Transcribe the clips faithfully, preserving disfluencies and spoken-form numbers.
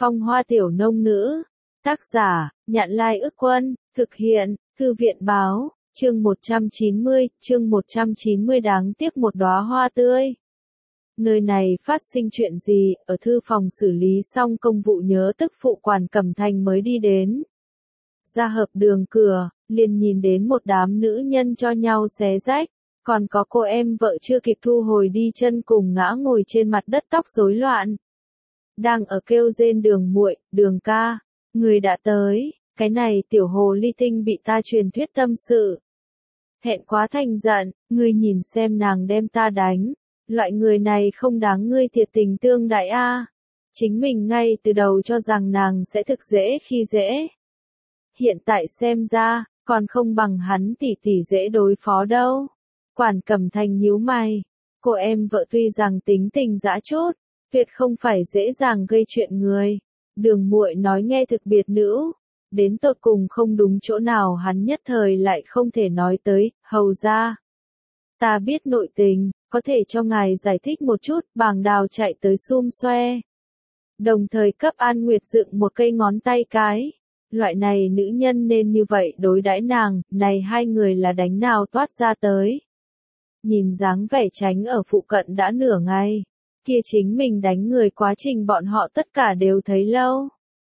Phong hoa tiểu nông nữ. Tác giả, Nhạn Lai Ức Quân, thực hiện, Thư viện Báo, chương một trăm chín mươi, chương một trăm chín mươi đáng tiếc một đóa hoa tươi. Nơi này phát sinh chuyện gì, ở thư phòng xử lý xong công vụ nhớ tức phụ quản Cẩm Thành mới đi đến. Ra hợp đường cửa, liền nhìn đến một đám nữ nhân cho nhau xé rách, còn có cô em vợ chưa kịp thu hồi đi chân cùng ngã ngồi trên mặt đất tóc rối loạn. Đang ở kêu rên Đường muội, Đường ca, người đã tới, cái này tiểu hồ ly tinh bị ta truyền thuyết tâm sự. Thẹn quá thành giận, ngươi nhìn xem nàng đem ta đánh, loại người này không đáng ngươi thiệt tình tương đại a. Chính mình ngay từ đầu cho rằng nàng sẽ thực dễ khi dễ. Hiện tại xem ra, còn không bằng hắn tỷ tỷ dễ đối phó đâu. Quản Cẩm Thành nhíu mày, cô em vợ tuy rằng tính tình dã chút, tuyệt không phải dễ dàng gây chuyện người. Đường muội nói nghe thực biệt nữ, đến tột cùng không đúng chỗ nào hắn nhất thời lại không thể nói tới, hầu ra. Ta biết nội tình, có thể cho ngài giải thích một chút, Bàng Đào chạy tới xum xoe. Đồng thời cấp An Nguyệt dựng một cây ngón tay cái. Loại này nữ nhân nên như vậy đối đãi nàng, này hai người là đánh nào toát ra tới. Nhìn dáng vẻ tránh ở phụ cận đã nửa ngày, kia chính mình đánh người quá trình bọn họ tất cả đều thấy lâu.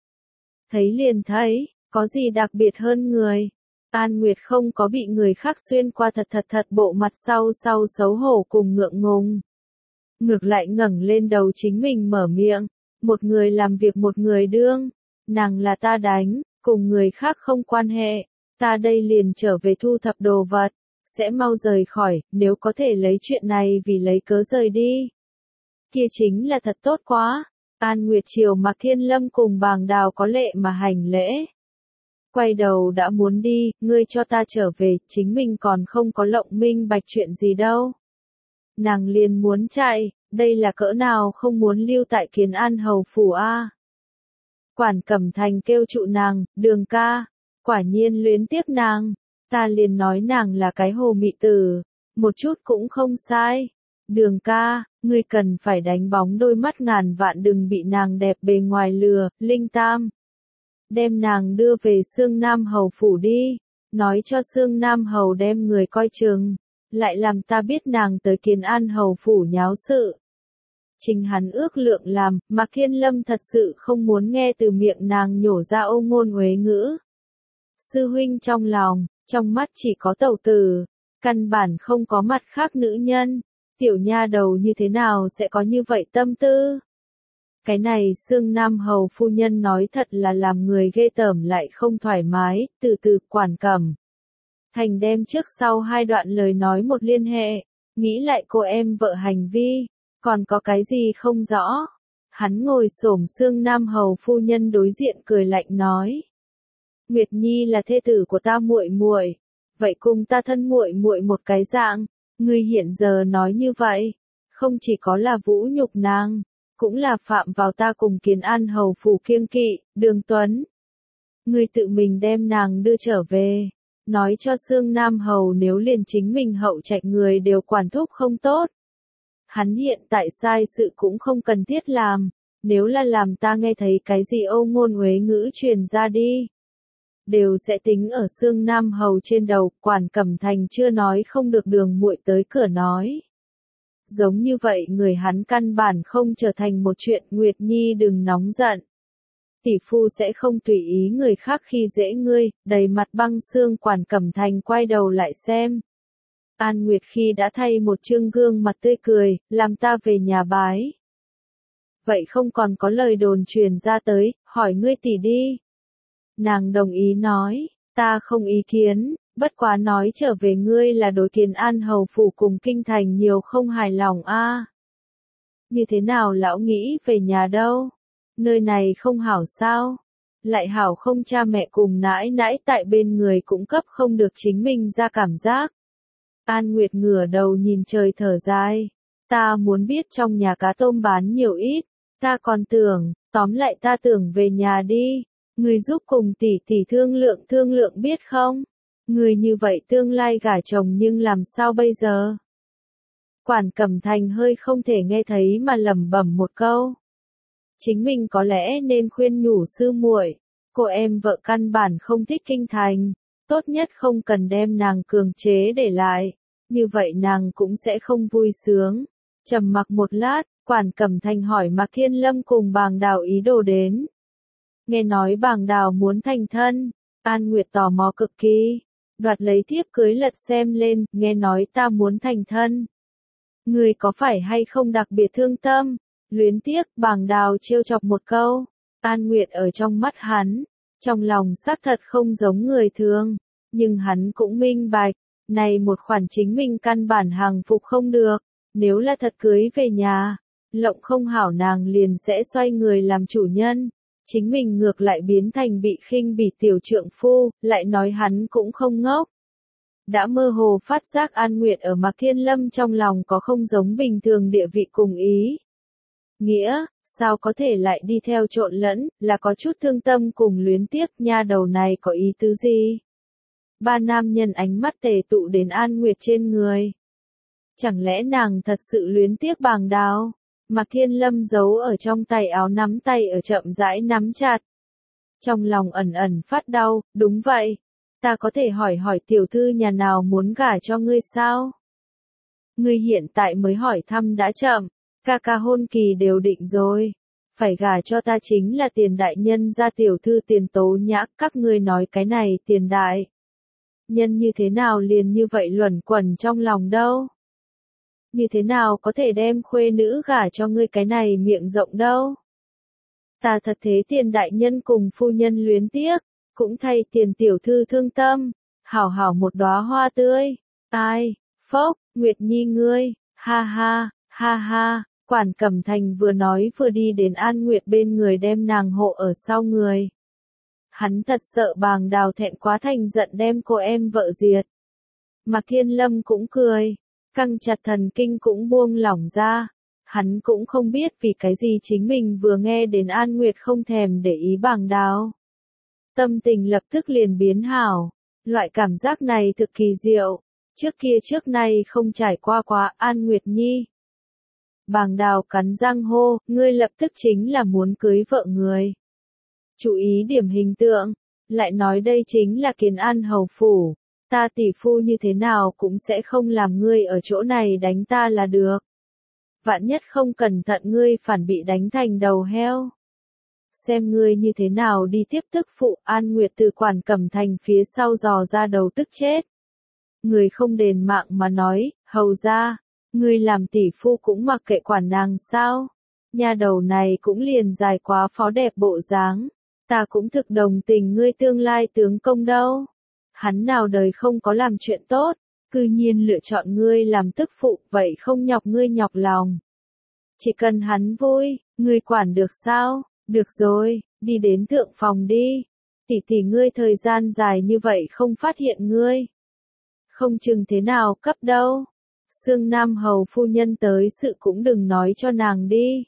Thấy liền thấy, có gì đặc biệt hơn người. An Nguyệt không có bị người khác xuyên qua thật thật thật bộ mặt sau sau xấu hổ cùng ngượng ngùng. Ngược lại ngẩng lên đầu chính mình mở miệng, một người làm việc một người đương, nàng là ta đánh, cùng người khác không quan hệ, ta đây liền trở về thu thập đồ vật, sẽ mau rời khỏi, nếu có thể lấy chuyện này vì lấy cớ rời đi. Kia chính là thật tốt quá. An Nguyệt chiều Mạc Thiên Lâm cùng Bàng Đào có lệ mà hành lễ. Quay đầu đã muốn đi, ngươi cho ta trở về, chính mình còn không có lộng minh bạch chuyện gì đâu. Nàng liền muốn chạy, đây là cỡ nào không muốn lưu tại Kiến An hầu phủ a. Quản Cẩm Thành kêu trụ nàng, Đường ca, quả nhiên luyến tiếc nàng, ta liền nói nàng là cái hồ mị tử, một chút cũng không sai. Đường ca, ngươi cần phải đánh bóng đôi mắt ngàn vạn đừng bị nàng đẹp bề ngoài lừa, Linh Tam. Đem nàng đưa về Sương Nam hầu phủ đi, nói cho Sương Nam hầu đem người coi chừng, lại làm ta biết nàng tới Kiến An hầu phủ nháo sự. Trình hắn ước lượng làm, Mạc Thiên Lâm thật sự không muốn nghe từ miệng nàng nhổ ra ô ngôn uế ngữ. Sư huynh trong lòng, trong mắt chỉ có tẩu tử, căn bản không có mặt khác nữ nhân, tiểu nha đầu như thế nào sẽ có như vậy tâm tư. Cái này Sương Nam hầu phu nhân nói thật là làm người ghê tởm lại không thoải mái, từ từ Quản Cẩm Thành đem trước sau hai đoạn lời nói một liên hệ, nghĩ lại cô em vợ hành vi, còn có cái gì không rõ. Hắn ngồi xổm Sương Nam hầu phu nhân đối diện cười lạnh nói: Nguyệt Nhi là thê tử của ta muội muội, vậy cùng ta thân muội muội một cái dạng, ngươi hiện giờ nói như vậy, không chỉ có là vũ nhục nàng, cũng là phạm vào ta cùng Kiến An hầu phủ kiêng kỵ, Đường Tuấn. Ngươi tự mình đem nàng đưa trở về, nói cho Sương Nam hầu nếu liền chính mình hậu trạch người đều quản thúc không tốt. Hắn hiện tại sai sự cũng không cần thiết làm, nếu là làm ta nghe thấy cái gì ô ngôn uế ngữ truyền ra đi, đều sẽ tính ở Sương Nam hầu trên đầu. Quản Cẩm Thành chưa nói không được Đường muội tới cửa nói. Giống như vậy người hắn căn bản không trở thành một chuyện. Nguyệt Nhi đừng nóng giận, tỷ phu sẽ không tùy ý người khác khi dễ ngươi. Đầy mặt băng xương Quản Cẩm Thành quay đầu lại xem. An Nguyệt khi đã thay một trương gương mặt tươi cười, làm ta về nhà bái. Vậy không còn có lời đồn truyền ra tới, hỏi ngươi tỷ đi. Nàng đồng ý nói, ta không ý kiến, bất quá nói trở về ngươi là đối Kiến An hầu phủ cùng kinh thành nhiều không hài lòng a. À. Như thế nào lão nghĩ về nhà đâu? Nơi này không hảo sao? Lại hảo không cha mẹ cùng nãi nãi tại bên người cũng cấp không được chính mình ra cảm giác. An Nguyệt ngửa đầu nhìn trời thở dài, ta muốn biết trong nhà cá tôm bán nhiều ít, ta còn tưởng, tóm lại ta tưởng về nhà đi. Người giúp cùng tỷ tỷ thương lượng thương lượng biết không? Người như vậy tương lai gả chồng nhưng làm sao bây giờ? Quản Cẩm Thành hơi không thể nghe thấy mà lẩm bẩm một câu. Chính mình có lẽ nên khuyên nhủ sư muội, cô em vợ căn bản không thích kinh thành, tốt nhất không cần đem nàng cường chế để lại, như vậy nàng cũng sẽ không vui sướng. Trầm mặc một lát, Quản Cẩm Thành hỏi Mạc Thiên Lâm cùng Bàng Đào ý đồ đến. Nghe nói Bàng Đào muốn thành thân, An Nguyệt tò mò cực kỳ, đoạt lấy thiếp cưới lật xem lên, nghe nói ta muốn thành thân. Người có phải hay không đặc biệt thương tâm, luyến tiếc, Bàng Đào trêu chọc một câu. An Nguyệt ở trong mắt hắn, trong lòng xác thật không giống người thường, nhưng hắn cũng minh bạch, này một khoản chính mình căn bản hàng phục không được, nếu là thật cưới về nhà, lộng không hảo nàng liền sẽ xoay người làm chủ nhân, chính mình ngược lại biến thành bị khinh bỉ tiểu trượng phu, lại nói hắn cũng không ngốc. Đã mơ hồ phát giác An Nguyệt ở Mạc Thiên Lâm trong lòng có không giống bình thường địa vị cùng ý. Nghĩa, sao có thể lại đi theo trộn lẫn, là có chút thương tâm cùng luyến tiếc, nha đầu này có ý tứ gì? Ba nam nhân ánh mắt tề tụ đến An Nguyệt trên người. Chẳng lẽ nàng thật sự luyến tiếc Bàng Đào? Mạc Thiên Lâm giấu ở trong tay áo nắm tay ở chậm rãi nắm chặt. Trong lòng ẩn ẩn phát đau, đúng vậy. Ta có thể hỏi hỏi tiểu thư nhà nào muốn gả cho ngươi sao? Ngươi hiện tại mới hỏi thăm đã chậm, ca ca hôn kỳ đều định rồi. Phải gả cho ta chính là Tiền đại nhân gia tiểu thư Tiền Tố Nhã, các ngươi nói cái này Tiền đại nhân như thế nào liền như vậy luẩn quẩn trong lòng đâu? Như thế nào có thể đem khuê nữ gả cho ngươi cái này miệng rộng đâu? Ta thật thế Tiền đại nhân cùng phu nhân luyến tiếc, cũng thay Tiền tiểu thư thương tâm, hảo hảo một đóa hoa tươi. Ai, phốc, Nguyệt Nhi ngươi, ha ha, ha ha, Quản Cẩm Thành vừa nói vừa đi đến An Nguyệt bên người đem nàng hộ ở sau người. Hắn thật sợ Bàng Đào thẹn quá thành giận đem cô em vợ diệt. Mạc Thiên Lâm cũng cười, căng chặt thần kinh cũng buông lỏng ra. Hắn cũng không biết vì cái gì chính mình vừa nghe đến An Nguyệt không thèm để ý Bàng Đào. Tâm tình lập tức liền biến hảo, loại cảm giác này thực kỳ diệu, trước kia trước nay không trải qua quá. An Nguyệt Nhi. Bàng Đào cắn răng hô, ngươi lập tức chính là muốn cưới vợ người. Chú ý điểm hình tượng, lại nói đây chính là Kiến An hầu phủ, ta tỷ phu như thế nào cũng sẽ không làm ngươi ở chỗ này đánh ta là được. Vạn nhất không cẩn thận ngươi phản bị đánh thành đầu heo. Xem ngươi như thế nào đi tiếp tức phụ. An Nguyệt từ Quản Cẩm Thành phía sau dò ra đầu tức chết. Người không đền mạng mà nói, hầu ra, ngươi làm tỷ phu cũng mặc kệ quản nàng sao? Nha đầu này cũng liền dài quá phó đẹp bộ dáng. Ta cũng thực đồng tình ngươi tương lai tướng công đâu. Hắn nào đời không có làm chuyện tốt, cư nhiên lựa chọn ngươi làm tức phụ, vậy không nhọc ngươi nhọc lòng. Chỉ cần hắn vui, ngươi quản được sao? Được rồi, đi đến thượng phòng đi. Tỷ tỷ ngươi thời gian dài như vậy không phát hiện ngươi. Không chừng thế nào cấp đâu. Sương Nam hầu phu nhân tới sự cũng đừng nói cho nàng đi.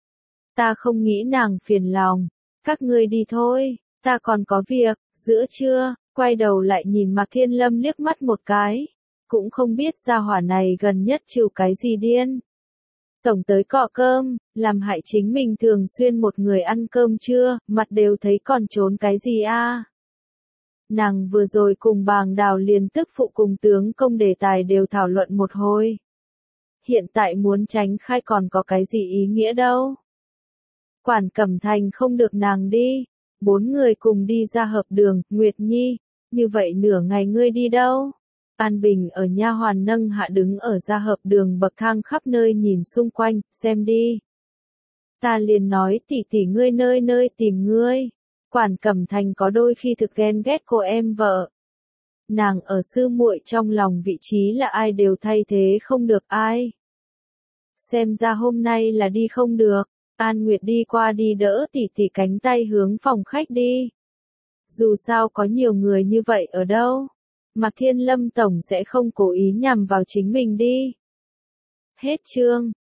Ta không nghĩ nàng phiền lòng. Các ngươi đi thôi, ta còn có việc. Giữa trưa, quay đầu lại nhìn Mạc Thiên Lâm liếc mắt một cái. Cũng không biết gia hỏa này gần nhất chịu cái gì điên. Tổng tới cọ cơm, làm hại chính mình thường xuyên một người ăn cơm trưa, mặt đều thấy còn trốn cái gì a? À? Nàng vừa rồi cùng Bàng Đào liền tức phụ cùng tướng công đề tài đều thảo luận một hồi. Hiện tại muốn tránh khai còn có cái gì ý nghĩa đâu. Quản Cẩm Thành không được nàng đi, bốn người cùng đi ra hợp đường. Nguyệt Nhi, như vậy nửa ngày ngươi đi đâu? An Bình ở nha hoàn nâng hạ đứng ở ra hợp đường bậc thang khắp nơi nhìn xung quanh, xem đi. Ta liền nói tỷ tỷ ngươi nơi nơi tìm ngươi. Quản Cẩm Thành có đôi khi thực ghen ghét cô em vợ. Nàng ở sư muội trong lòng vị trí là ai đều thay thế không được ai. Xem ra hôm nay là đi không được. An Nguyệt đi qua đi đỡ tỷ tỷ cánh tay hướng phòng khách đi. Dù sao có nhiều người như vậy ở đâu. Mạc Thiên Lâm Tổng sẽ không cố ý nhằm vào chính mình đi. Hết chương.